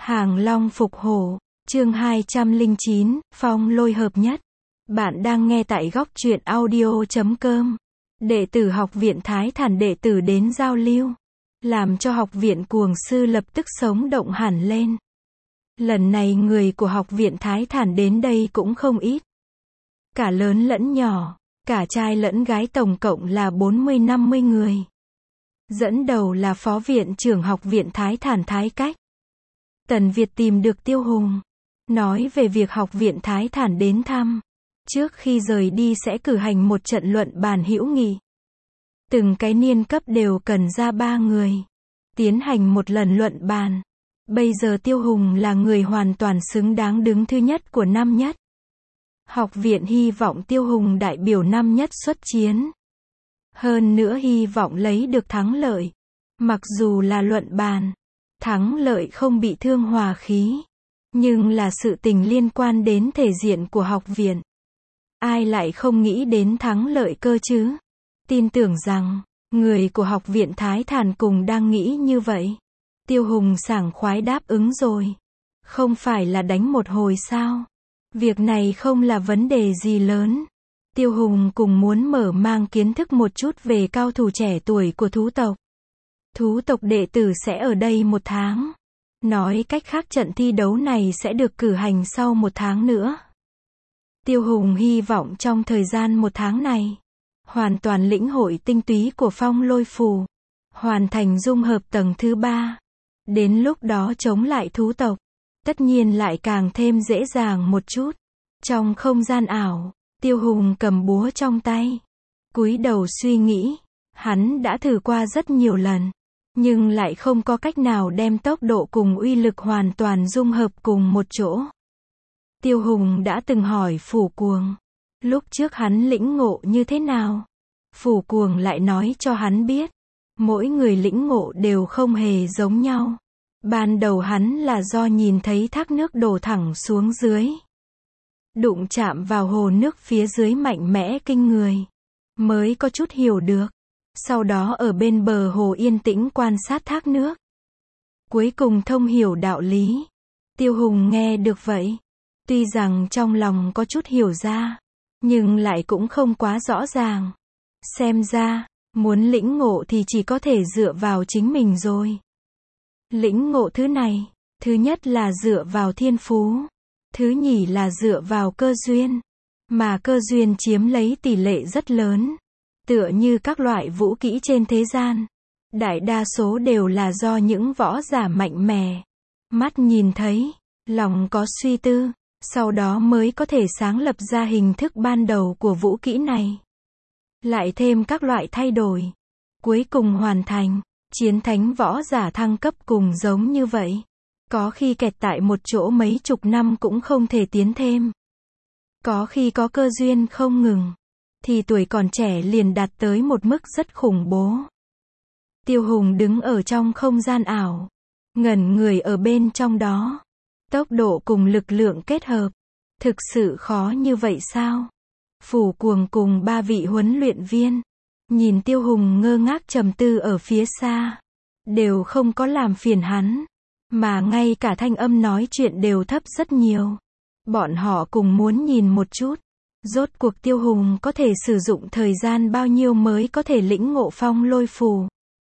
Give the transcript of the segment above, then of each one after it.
Hàng Long phục hổ, chương 209, phong lôi hợp nhất. Bạn đang nghe tại góc truyện audio.com. Đệ tử học viện Thái Thản đệ tử đến giao lưu, làm cho học viện Cuồng Sư lập tức sống động hẳn lên. Lần này người của học viện Thái Thản đến đây cũng không ít. Cả lớn lẫn nhỏ, cả trai lẫn gái tổng cộng là 40-50 người. Dẫn đầu là phó viện trưởng học viện Thái Thản Thái Cách. Tần Việt tìm được Tiêu Hùng, nói về việc học viện Thái Thản đến thăm. Trước khi rời đi sẽ cử hành một trận luận bàn hữu nghị. Từng cái niên cấp đều cần ra 3 người, tiến hành một lần luận bàn. Bây giờ Tiêu Hùng là người hoàn toàn xứng đáng đứng thứ nhất của năm nhất. Học viện hy vọng Tiêu Hùng đại biểu năm nhất xuất chiến. Hơn nữa hy vọng lấy được thắng lợi. Mặc dù là luận bàn, thắng lợi không bị thương hòa khí, nhưng là sự tình liên quan đến thể diện của học viện. Ai lại không nghĩ đến thắng lợi cơ chứ? Tin tưởng rằng, người của học viện Thái Thản cùng đang nghĩ như vậy. Tiêu Hùng sảng khoái đáp ứng rồi. Không phải là đánh một hồi sao? Việc này không là vấn đề gì lớn. Tiêu Hùng cùng muốn mở mang kiến thức một chút về cao thủ trẻ tuổi của thú tộc. Thú tộc đệ tử sẽ ở đây 1 tháng. Nói cách khác trận thi đấu này sẽ được cử hành sau 1 tháng nữa. Tiêu Hùng hy vọng trong thời gian 1 tháng này, hoàn toàn lĩnh hội tinh túy của phong lôi phù, hoàn thành dung hợp tầng thứ 3. Đến lúc đó chống lại thú tộc, tất nhiên lại càng thêm dễ dàng một chút. Trong không gian ảo, Tiêu Hùng cầm búa trong tay, cúi đầu suy nghĩ. Hắn đã thử qua rất nhiều lần, nhưng lại không có cách nào đem tốc độ cùng uy lực hoàn toàn dung hợp cùng một chỗ. Tiêu Hùng đã từng hỏi Phủ Cuồng, lúc trước hắn lĩnh ngộ như thế nào? Phủ Cuồng lại nói cho hắn biết, mỗi người lĩnh ngộ đều không hề giống nhau. Ban đầu hắn là do nhìn thấy thác nước đổ thẳng xuống dưới, đụng chạm vào hồ nước phía dưới mạnh mẽ kinh người, mới có chút hiểu được. Sau đó ở bên bờ hồ yên tĩnh quan sát thác nước, cuối cùng thông hiểu đạo lý. Tiêu Hùng nghe được vậy, tuy rằng trong lòng có chút hiểu ra, nhưng lại cũng không quá rõ ràng. Xem ra, muốn lĩnh ngộ thì chỉ có thể dựa vào chính mình rồi. Lĩnh ngộ thứ này, thứ nhất là dựa vào thiên phú, thứ nhì là dựa vào cơ duyên, mà cơ duyên chiếm lấy tỷ lệ rất lớn. Tựa như các loại vũ kỹ trên thế gian, đại đa số đều là do những võ giả mạnh mẽ, mắt nhìn thấy, lòng có suy tư, sau đó mới có thể sáng lập ra hình thức ban đầu của vũ kỹ này. Lại thêm các loại thay đổi, cuối cùng hoàn thành. Chiến thánh võ giả thăng cấp cùng giống như vậy. Có khi kẹt tại một chỗ mấy chục năm cũng không thể tiến thêm. Có khi có cơ duyên không ngừng, thì tuổi còn trẻ liền đạt tới một mức rất khủng bố. Tiêu Hùng đứng ở trong không gian ảo, ngẩn người ở bên trong đó. Tốc độ cùng lực lượng kết hợp, thực sự khó như vậy sao? Phủ Cuồng cùng 3 vị huấn luyện viên, nhìn Tiêu Hùng ngơ ngác trầm tư ở phía xa, đều không có làm phiền hắn, mà ngay cả thanh âm nói chuyện đều thấp rất nhiều. Bọn họ cùng muốn nhìn một chút, rốt cuộc Tiêu Hùng có thể sử dụng thời gian bao nhiêu mới có thể lĩnh ngộ phong lôi phù.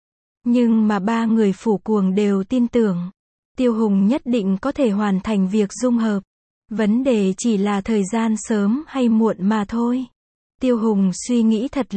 Nhưng mà 3 người Phủ Cuồng đều tin tưởng, Tiêu Hùng nhất định có thể hoàn thành việc dung hợp. Vấn đề chỉ là thời gian sớm hay muộn mà thôi. Tiêu Hùng suy nghĩ thật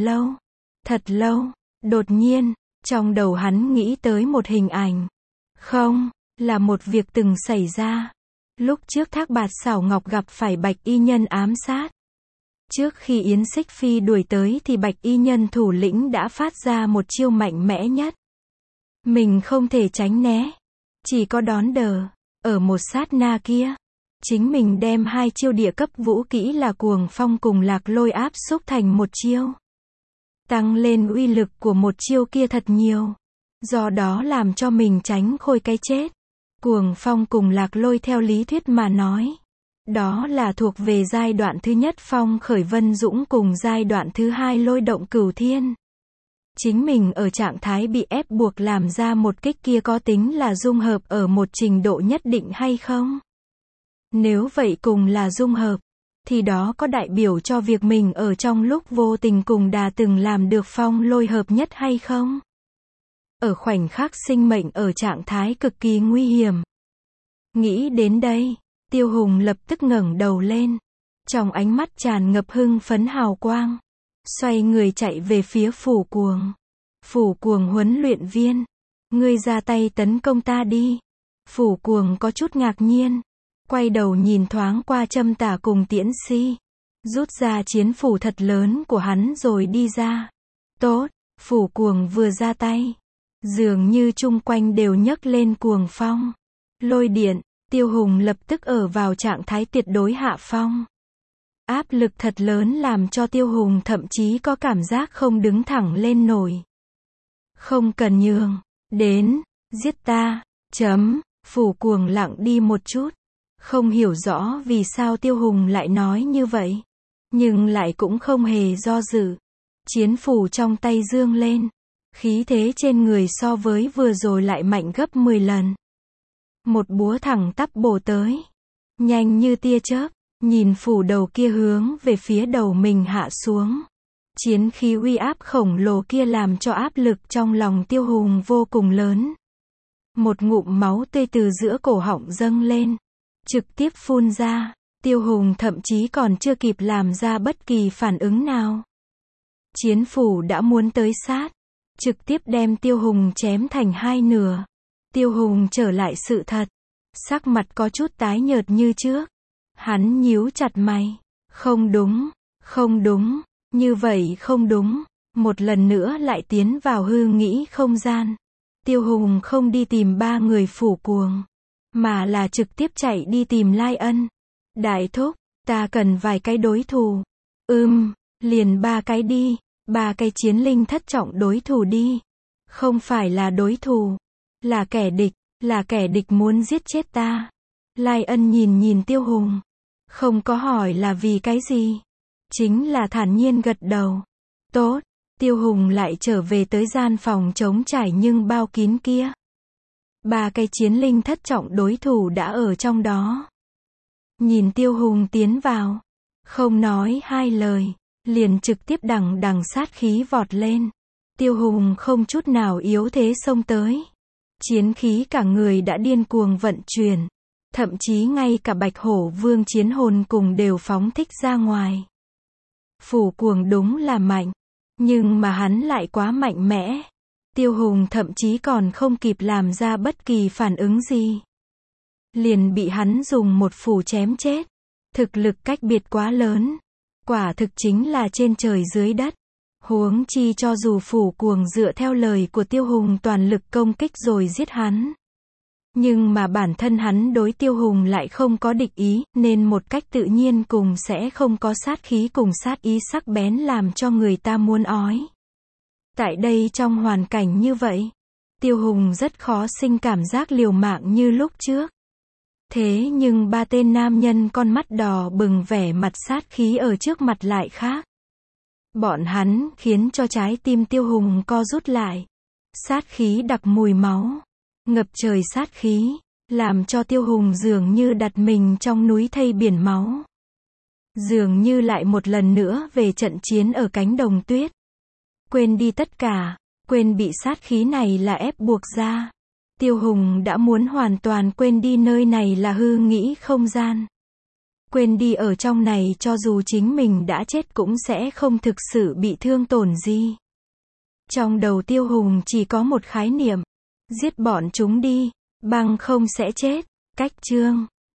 lâu, đột nhiên, trong đầu hắn nghĩ tới một hình ảnh. Không, là một việc từng xảy ra. Lúc trước Thác Bạt Xảo Ngọc gặp phải Bạch Y Nhân ám sát. Trước khi Yến Xích Phi đuổi tới thì Bạch Y Nhân thủ lĩnh đã phát ra một chiêu mạnh mẽ nhất. Mình không thể tránh né, chỉ có đón đỡ. Ở một sát na kia, chính mình đem 2 chiêu địa cấp vũ kỹ là Cuồng Phong cùng Lạc Lôi áp xúc thành một chiêu. Tăng lên uy lực của một chiêu kia thật nhiều. Do đó làm cho mình tránh khỏi cái chết. Cuồng Phong cùng Lạc Lôi theo lý thuyết mà nói, đó là thuộc về giai đoạn thứ nhất Phong Khởi Vân Dũng cùng giai đoạn thứ 2 Lôi Động Cửu Thiên. Chính mình ở trạng thái bị ép buộc làm ra một kích kia có tính là dung hợp ở một trình độ nhất định hay không? Nếu vậy cùng là dung hợp, thì đó có đại biểu cho việc mình ở trong lúc vô tình cùng Đà từng làm được phong lôi hợp nhất hay không? Ở khoảnh khắc sinh mệnh ở trạng thái cực kỳ nguy hiểm. Nghĩ đến đây, Tiêu Hùng lập tức ngẩng đầu lên. Trong ánh mắt tràn ngập hưng phấn hào quang. Xoay người chạy về phía Phủ Cuồng. Phủ Cuồng huấn luyện viên. Ngươi ra tay tấn công ta đi. Phủ Cuồng có chút ngạc nhiên. Quay đầu nhìn thoáng qua Trâm Tả cùng Tiễn Si. Rút ra chiến phủ thật lớn của hắn rồi đi ra. Tốt, Phủ Cuồng vừa ra tay. Dường như chung quanh đều nhấc lên cuồng phong. Lôi điện, Tiêu Hùng lập tức ở vào trạng thái tuyệt đối hạ phong. Áp lực thật lớn làm cho Tiêu Hùng thậm chí có cảm giác không đứng thẳng lên nổi. Không cần nhường. Đến, giết ta. Phủ Cuồng lặng đi một chút. Không hiểu rõ vì sao Tiêu Hùng lại nói như vậy. Nhưng lại cũng không hề do dự. Chiến phủ trong tay dương lên. Khí thế trên người so với vừa rồi lại mạnh gấp 10 lần. Một búa thẳng tắp bổ tới. Nhanh như tia chớp. Nhìn phủ đầu kia hướng về phía đầu mình hạ xuống. Chiến khí uy áp khổng lồ kia làm cho áp lực trong lòng Tiêu Hùng vô cùng lớn. Một ngụm máu tươi từ giữa cổ họng dâng lên. Trực tiếp phun ra. Tiêu Hùng thậm chí còn chưa kịp làm ra bất kỳ phản ứng nào. Chiến phủ đã muốn tới sát. Trực tiếp đem Tiêu Hùng chém thành hai nửa. Tiêu Hùng trở lại sự thật. Sắc mặt có chút tái nhợt như trước. Hắn nhíu chặt mày. Không đúng, không đúng, như vậy không đúng. Một lần nữa lại tiến vào hư nghĩ không gian. Tiêu Hùng không đi tìm ba người Phủ Cuồng, mà là trực tiếp chạy đi tìm Lai Ân. Đại thúc, ta cần vài cái đối thủ. Liền ba cái đi. Ba cái chiến linh thất trọng đối thủ đi. Không phải là đối thủ. Là kẻ địch muốn giết chết ta. Lai Ân nhìn Tiêu Hùng. Không có hỏi là vì cái gì. Chính là thản nhiên gật đầu. Tốt. Tiêu Hùng lại trở về tới gian phòng trống trải nhưng bao kín kia. Ba cái chiến linh thất trọng đối thủ đã ở trong đó. Nhìn Tiêu Hùng tiến vào. Không nói hai lời. Liền trực tiếp đằng sát khí vọt lên. Tiêu Hùng không chút nào yếu thế xông tới. Chiến khí cả người đã điên cuồng vận chuyển. Thậm chí ngay cả Bạch Hổ Vương chiến hồn cùng đều phóng thích ra ngoài. Phủ Cuồng đúng là mạnh. Nhưng mà hắn lại quá mạnh mẽ. Tiêu Hùng thậm chí còn không kịp làm ra bất kỳ phản ứng gì. Liền bị hắn dùng một phủ chém chết. Thực lực cách biệt quá lớn. Quả thực chính là trên trời dưới đất. Huống chi cho dù Phủ Cuồng dựa theo lời của Tiêu Hùng toàn lực công kích rồi giết hắn. Nhưng mà bản thân hắn đối Tiêu Hùng lại không có địch ý, nên một cách tự nhiên cùng sẽ không có sát khí cùng sát ý sắc bén làm cho người ta muốn ói. Tại đây trong hoàn cảnh như vậy, Tiêu Hùng rất khó sinh cảm giác liều mạng như lúc trước. Thế nhưng ba tên nam nhân con mắt đỏ bừng vẻ mặt sát khí ở trước mặt lại khác. Bọn hắn khiến cho trái tim Tiêu Hùng co rút lại. Sát khí đặc mùi máu. Ngập trời sát khí. Làm cho Tiêu Hùng dường như đặt mình trong núi thây biển máu. Dường như lại một lần nữa về trận chiến ở cánh đồng tuyết. Quên đi tất cả. Quên bị sát khí này là ép buộc ra. Tiêu Hùng đã muốn hoàn toàn quên đi nơi này là hư nghĩ không gian. Quên đi ở trong này cho dù chính mình đã chết cũng sẽ không thực sự bị thương tổn gì. Trong đầu Tiêu Hùng chỉ có một khái niệm. Giết bọn chúng đi, bằng không sẽ chết. Cách chương